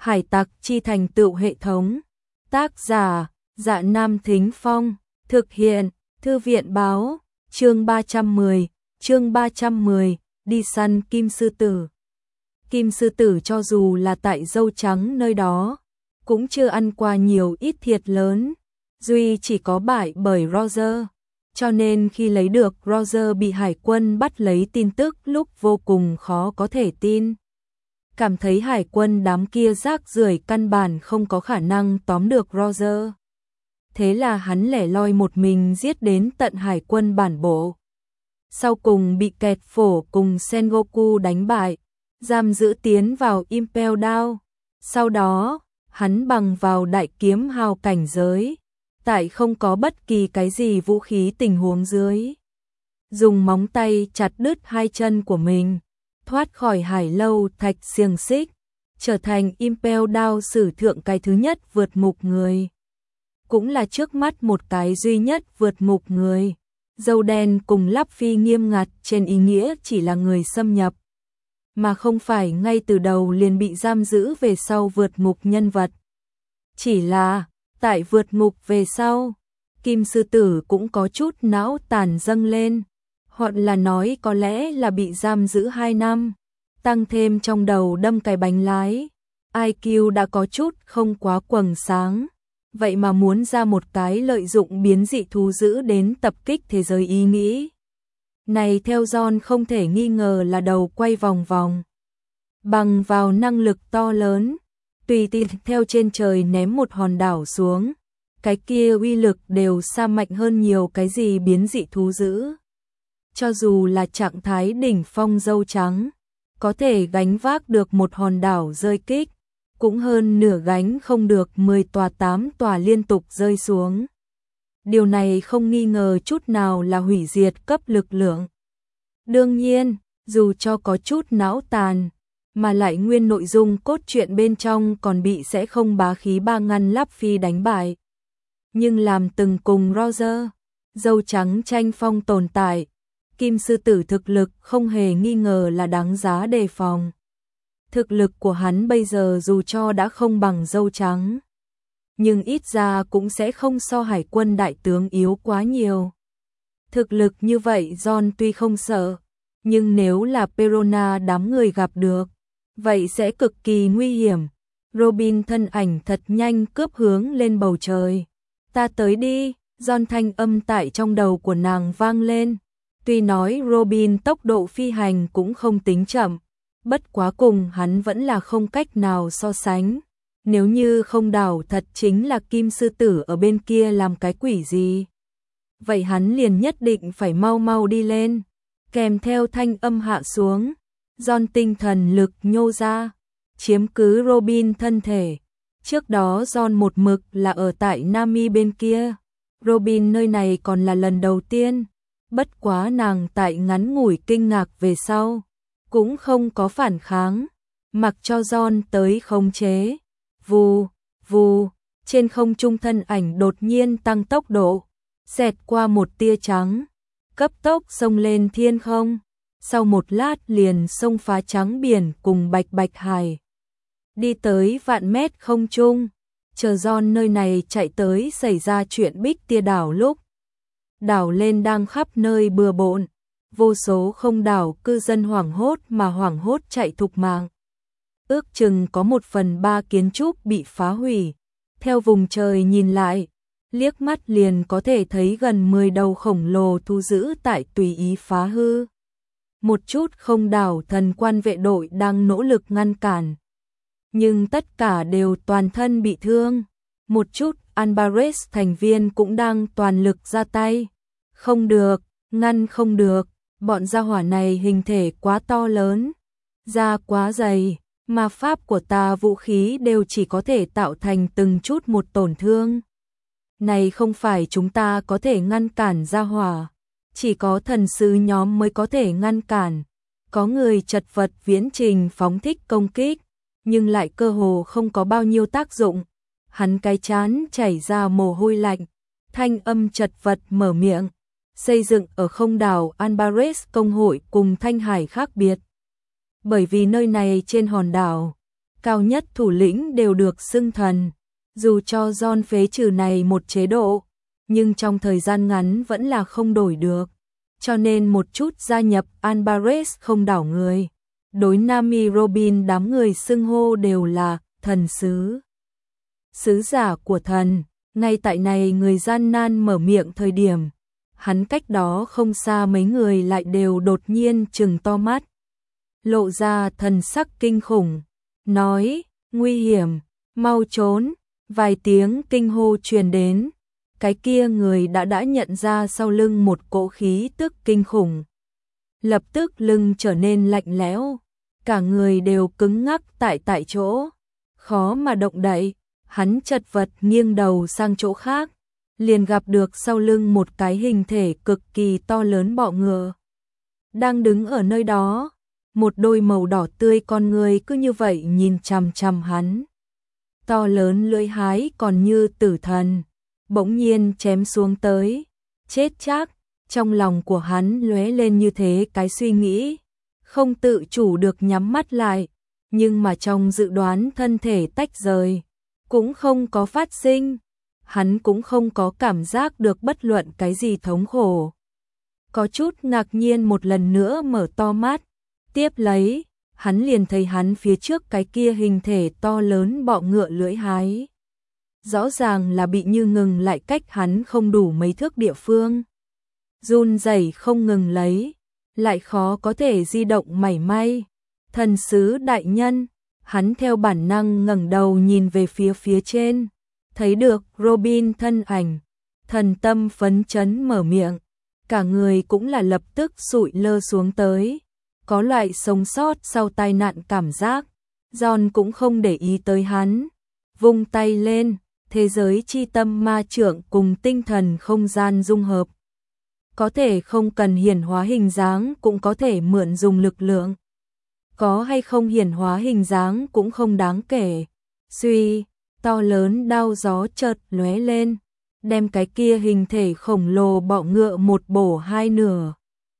Hải tặc chi thành tựu hệ thống. Tác giả, Dạ Nam Thính Phong. Thực hiện, Thư viện báo. Chương 310, đi săn kim sư tử. Kim sư tử cho dù là tại dâu trắng nơi đó, cũng chưa ăn qua nhiều ít thiệt lớn. Duy chỉ có bại bởi Roger, cho nên khi lấy được Roger bị hải quân bắt lấy tin tức lúc vô cùng khó có thể tin. Cảm thấy hải quân đám kia rác rưởi căn bản không có khả năng tóm được Roger. Thế là hắn lẻ loi một mình giết đến tận hải quân bản bộ. Sau cùng bị kẹt phổ cùng Sengoku đánh bại, giam giữ tiến vào Impel Down. Sau đó, hắn bằng vào đại kiếm hào cảnh giới, tại không có bất kỳ cái gì vũ khí tình huống dưới, dùng móng tay chặt đứt hai chân của mình, thoát khỏi hải lâu thạch xiềng xích, trở thành Impel Down sử thượng cái thứ nhất vượt ngục người. Cũng là trước mắt một cái duy nhất vượt ngục người. Dâu đen cùng Luffy nghiêm ngặt trên ý nghĩa chỉ là người xâm nhập, mà không phải ngay từ đầu liền bị giam giữ về sau vượt ngục nhân vật. Chỉ là, tại vượt ngục về sau, Kim sư tử cũng có chút não tàn dâng lên, hoặc là nói có lẽ là bị giam giữ 2 năm, tăng thêm trong đầu đâm cái bánh lái, IQ đã có chút không quá quầng sáng. Vậy mà muốn ra một cái lợi dụng biến dị thú dữ đến tập kích thế giới ý nghĩ. Này theo John không thể nghi ngờ là đầu quay vòng vòng. Bằng vào năng lực to lớn, tùy tiện theo trên trời ném một hòn đảo xuống, cái kia uy lực đều xa mạnh hơn nhiều cái gì biến dị thú dữ. Cho dù là trạng thái đỉnh phong dâu trắng, có thể gánh vác được một hòn đảo rơi kích, cũng hơn nửa gánh không được 10 tòa 8 tòa liên tục rơi xuống. Điều này không nghi ngờ chút nào là hủy diệt cấp lực lượng. Đương nhiên, dù cho có chút não tàn, mà lại nguyên nội dung cốt truyện bên trong còn bị sẽ không bá khí ba ngăn Luffy đánh bại. Nhưng làm từng cùng Roger, dâu trắng tranh phong tồn tại, Kim sư tử thực lực không hề nghi ngờ là đáng giá đề phòng. Thực lực của hắn bây giờ dù cho đã không bằng dâu trắng, nhưng ít ra cũng sẽ không so hải quân đại tướng yếu quá nhiều. Thực lực như vậy John tuy không sợ, nhưng nếu là Perona đám người gặp được, vậy sẽ cực kỳ nguy hiểm. Robin thân ảnh thật nhanh cướp hướng lên bầu trời. Ta tới đi, John thanh âm tại trong đầu của nàng vang lên. Tuy nói Robin tốc độ phi hành cũng không tính chậm, bất quá cùng hắn vẫn là không cách nào so sánh. Nếu như không đảo thật chính là Kim sư tử ở bên kia làm cái quỷ gì, vậy hắn liền nhất định phải mau mau đi lên. Kèm theo thanh âm hạ xuống, John tinh thần lực nhô ra, chiếm cứ Robin thân thể. Trước đó John một mực là ở tại Nami bên kia, Robin nơi này còn là lần đầu tiên. Bất quá nàng tại ngắn ngủi kinh ngạc về sau, cũng không có phản kháng, mặc cho John tới khống chế. Vù, vù, trên không trung thân ảnh đột nhiên tăng tốc độ, xẹt qua một tia trắng, cấp tốc xông lên thiên không, sau một lát liền xông phá trắng biển cùng bạch bạch hải. Đi tới vạn mét không trung, chờ John nơi này chạy tới xảy ra chuyện Bích Tia đảo lúc. Đảo lên đang khắp nơi bừa bộn, vô số không đảo cư dân hoảng hốt chạy thục mạng. Ước chừng có 1/3 kiến trúc bị phá hủy. Theo vùng trời nhìn lại, liếc mắt liền có thể thấy gần 10 đầu khổng lồ thú dữ tại tùy ý phá hư. Một chút không đảo thần quan vệ đội đang nỗ lực ngăn cản, nhưng tất cả đều toàn thân bị thương. Một chút Alvarez thành viên cũng đang toàn lực ra tay. Không được, ngăn không được, bọn gia hỏa này hình thể quá to lớn, da quá dày, ma pháp của ta vũ khí đều chỉ có thể tạo thành từng chút một tổn thương. Này không phải chúng ta có thể ngăn cản gia hỏa, chỉ có thần sứ nhóm mới có thể ngăn cản. Có người chật vật viễn trình phóng thích công kích, nhưng lại cơ hồ không có bao nhiêu tác dụng. Hắn cái chán chảy ra mồ hôi lạnh, thanh âm chật vật mở miệng. Xây dựng ở không đảo Alvarez công hội cùng Thanh Hải khác biệt. Bởi vì nơi này trên hòn đảo, cao nhất thủ lĩnh đều được xưng thần. Dù cho John phế trừ này một chế độ, nhưng trong thời gian ngắn vẫn là không đổi được. Cho nên một chút gia nhập Alvarez không đảo người. Đối Nami Robin đám người xưng hô đều là thần sứ. Sứ giả của thần. Ngay tại này người gian nan mở miệng thời điểm, hắn cách đó không xa mấy người lại đều đột nhiên trừng to mắt. Lộ ra thần sắc kinh khủng, nói, nguy hiểm, mau trốn, vài tiếng kinh hô truyền đến. Cái kia người đã nhận ra sau lưng một cỗ khí tức kinh khủng. Lập tức lưng trở nên lạnh lẽo, cả người đều cứng ngắc tại chỗ, khó mà động đậy. Hắn chật vật nghiêng đầu sang chỗ khác, liền gặp được sau lưng một cái hình thể cực kỳ to lớn bọ ngựa. Đang đứng ở nơi đó, một đôi màu đỏ tươi con người cứ như vậy nhìn chằm chằm hắn. To lớn lưỡi hái còn như tử thần, bỗng nhiên chém xuống tới, chết chắc. Trong lòng của hắn lóe lên như thế cái suy nghĩ, không tự chủ được nhắm mắt lại, nhưng mà trong dự đoán thân thể tách rời, cũng không có phát sinh, hắn cũng không có cảm giác được bất luận cái gì thống khổ. Có chút ngạc nhiên một lần nữa mở to mắt, tiếp lấy, hắn liền thấy hắn phía trước cái kia hình thể to lớn bọ ngựa lưỡi hái. Rõ ràng là bị như ngừng lại cách hắn không đủ mấy thước địa phương. Run rẩy không ngừng lấy, lại khó có thể di động mảy may. Thần sứ đại nhân, hắn theo bản năng ngẩng đầu nhìn về phía trên, thấy được Robin thân ảnh, thần tâm phấn chấn mở miệng, cả người cũng là lập tức sụi lơ xuống tới, có loại sống sót sau tai nạn cảm giác. John cũng không để ý tới hắn, vung tay lên, thế giới chi tâm ma trượng cùng tinh thần không gian dung hợp. Có thể không cần hiển hóa hình dáng cũng có thể mượn dùng lực lượng. Có hay không hiển hóa hình dáng cũng không đáng kể. Suy, to lớn đao gió chợt lóe lên, đem cái kia hình thể khổng lồ bọ ngựa một bổ hai nửa.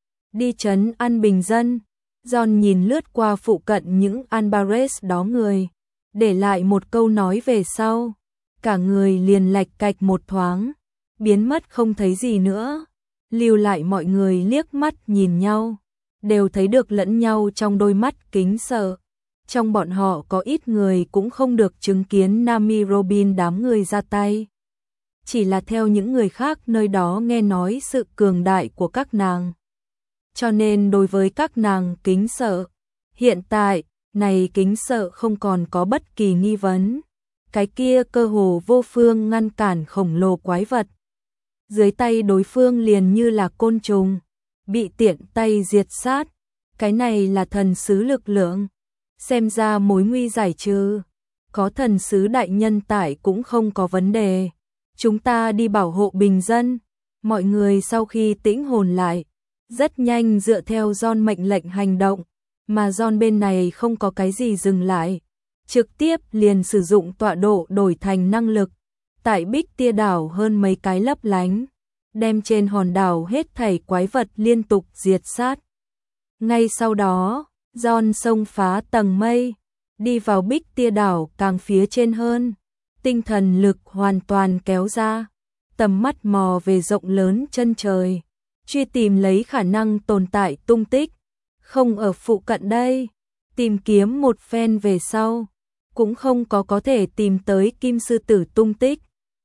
Đi trấn an bình dân, John nhìn lướt qua phụ cận những Alvarez đó người, để lại một câu nói về sau, cả người liền lạch cạch một thoáng, biến mất không thấy gì nữa. Lưu lại mọi người liếc mắt nhìn nhau, đều thấy được lẫn nhau trong đôi mắt kính sợ. Trong bọn họ có ít người cũng không được chứng kiến Nami Robin đám người ra tay. Chỉ là theo những người khác nơi đó nghe nói sự cường đại của các nàng. Cho nên đối với các nàng kính sợ. Hiện tại, này kính sợ không còn có bất kỳ nghi vấn. Cái kia cơ hồ vô phương ngăn cản khổng lồ quái vật. Dưới tay đối phương liền như là côn trùng, bị tiện tay diệt sát. Cái này là thần sứ lực lượng. Xem ra mối nguy giải trừ. Có thần sứ đại nhân tại cũng không có vấn đề. Chúng ta đi bảo hộ bình dân. Mọi người sau khi tĩnh hồn lại, rất nhanh dựa theo John mệnh lệnh hành động. Mà John bên này không có cái gì dừng lại. Trực tiếp liền sử dụng tọa độ đổi thành năng lực. Tại Bích Tia đảo hơn mấy cái lấp lánh, đem trên hòn đảo hết thảy quái vật liên tục diệt sát. Ngay sau đó, John xông phá tầng mây, đi vào Bích Tia đảo càng phía trên hơn, tinh thần lực hoàn toàn kéo ra, tầm mắt mò về rộng lớn chân trời, truy tìm lấy khả năng tồn tại tung tích, không ở phụ cận đây, tìm kiếm một phen về sau, cũng không có thể tìm tới Kim Sư Tử tung tích.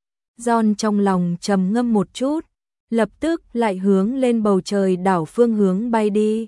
John trong lòng trầm ngâm một chút, lập tức lại hướng lên bầu trời đảo phương hướng bay đi.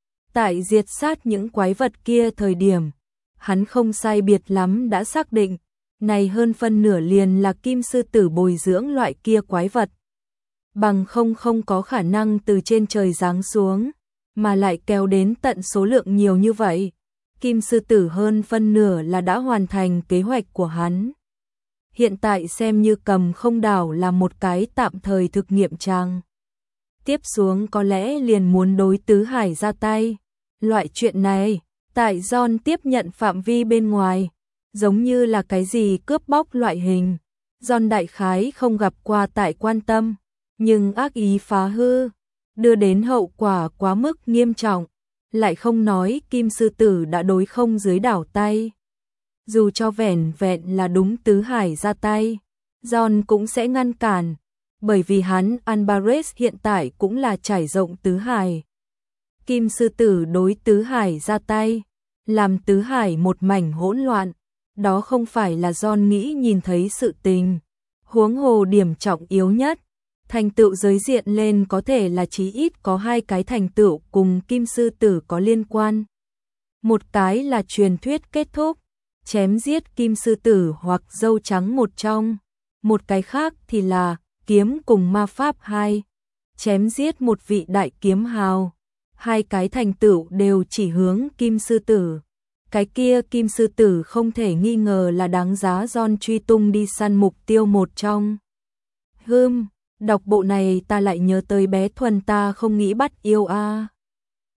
Tại diệt sát những quái vật kia thời điểm, hắn không sai biệt lắm đã xác định, này hơn phân nửa liền là Kim Sư Tử bồi dưỡng loại kia quái vật. Bằng không có khả năng từ trên trời giáng xuống, mà lại kéo đến tận số lượng nhiều như vậy. Kim Sư Tử hơn phân nửa là đã hoàn thành kế hoạch của hắn. Hiện tại xem như Cầm Không đảo là một cái tạm thời thực nghiệm trang. Tiếp xuống có lẽ liền muốn đối Tứ Hải ra tay. Loại chuyện này, tại John tiếp nhận phạm vi bên ngoài, giống như là cái gì cướp bóc loại hình. John đại khái không gặp qua tại quan tâm, nhưng ác ý phá hư, đưa đến hậu quả quá mức nghiêm trọng. Lại không nói Kim Sư Tử đã đối không dưới đảo tay. dù cho vẻn vẹn là đúng Tứ Hải ra tay, John cũng sẽ ngăn cản, bởi vì hắn Alvarez hiện tại cũng là trải rộng Tứ Hải. Kim sư tử đối Tứ Hải ra tay, làm Tứ Hải một mảnh hỗn loạn, đó không phải là John nghĩ nhìn thấy sự tình. Huống hồ điểm trọng yếu nhất, thành tựu giới diện lên có thể là chí ít có 2 cái thành tựu cùng Kim sư tử có liên quan. Một cái là truyền thuyết kết thúc, chém giết Kim sư tử hoặc dâu trắng một trong, một cái khác thì là kiếm cùng ma pháp 2, chém giết một vị đại kiếm hào. 2 cái thành tựu đều chỉ hướng Kim sư tử. Cái kia Kim sư tử không thể nghi ngờ là đáng giá John truy tung đi săn mục tiêu một trong. Đọc bộ này ta lại nhớ tới bé Thuần ta không nghĩ bắt yêu a.